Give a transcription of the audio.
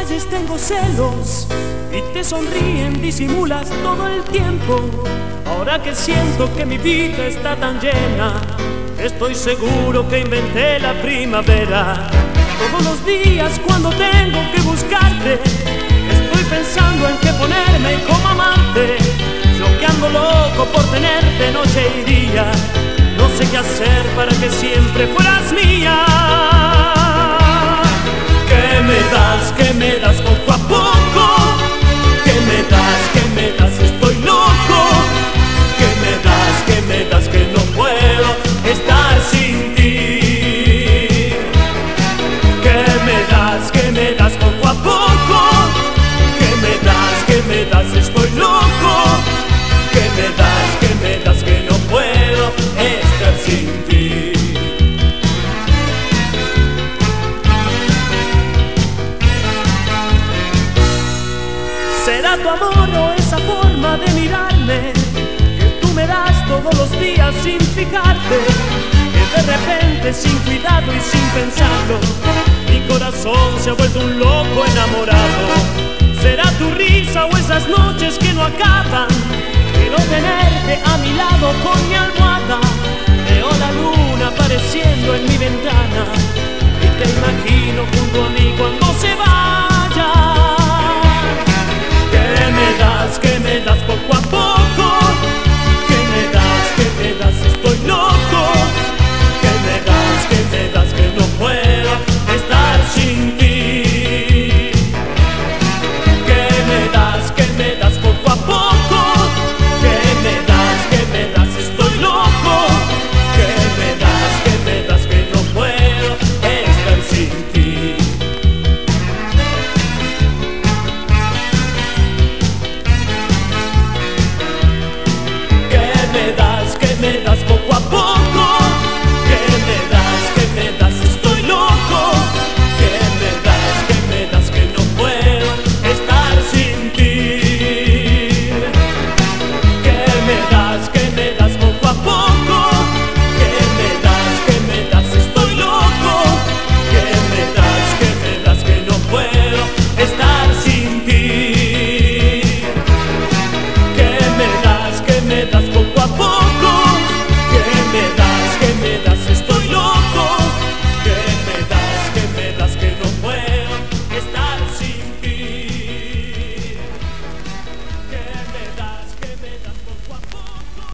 veces tengo celos y te sonríen, disimulas todo el tiempo. Ahora que siento que mi vida está tan llena, estoy seguro que inventé la primavera. Todos los días cuando tengo que buscarte, estoy pensando en qué ponerme como amante. Yo que ando loco por tenerte noche y día, no sé qué hacer para que siempre fueras mía. ¿Qué me das poco a poco? ¿Qué me das? Estoy loco. ¿Qué me das que no puedo estar sin ti? ¿Qué me das poco a poco? ¿Qué me das? Estoy loco. ¿Qué me das que no puedo estar sin ti? ¿Será tu amor o esa forma de mirarme que tú me das todos los días sin fijarte? Que de repente, sin cuidado y sin pensarlo, mi corazón se ha vuelto un loco enamorado. ¿Será tu risa o esas noches que no acaban? Quiero tenerte a mi lado con mi almohada. Veo la luna apareciendo en mi ventana y te imagino junto a mí cuando se va.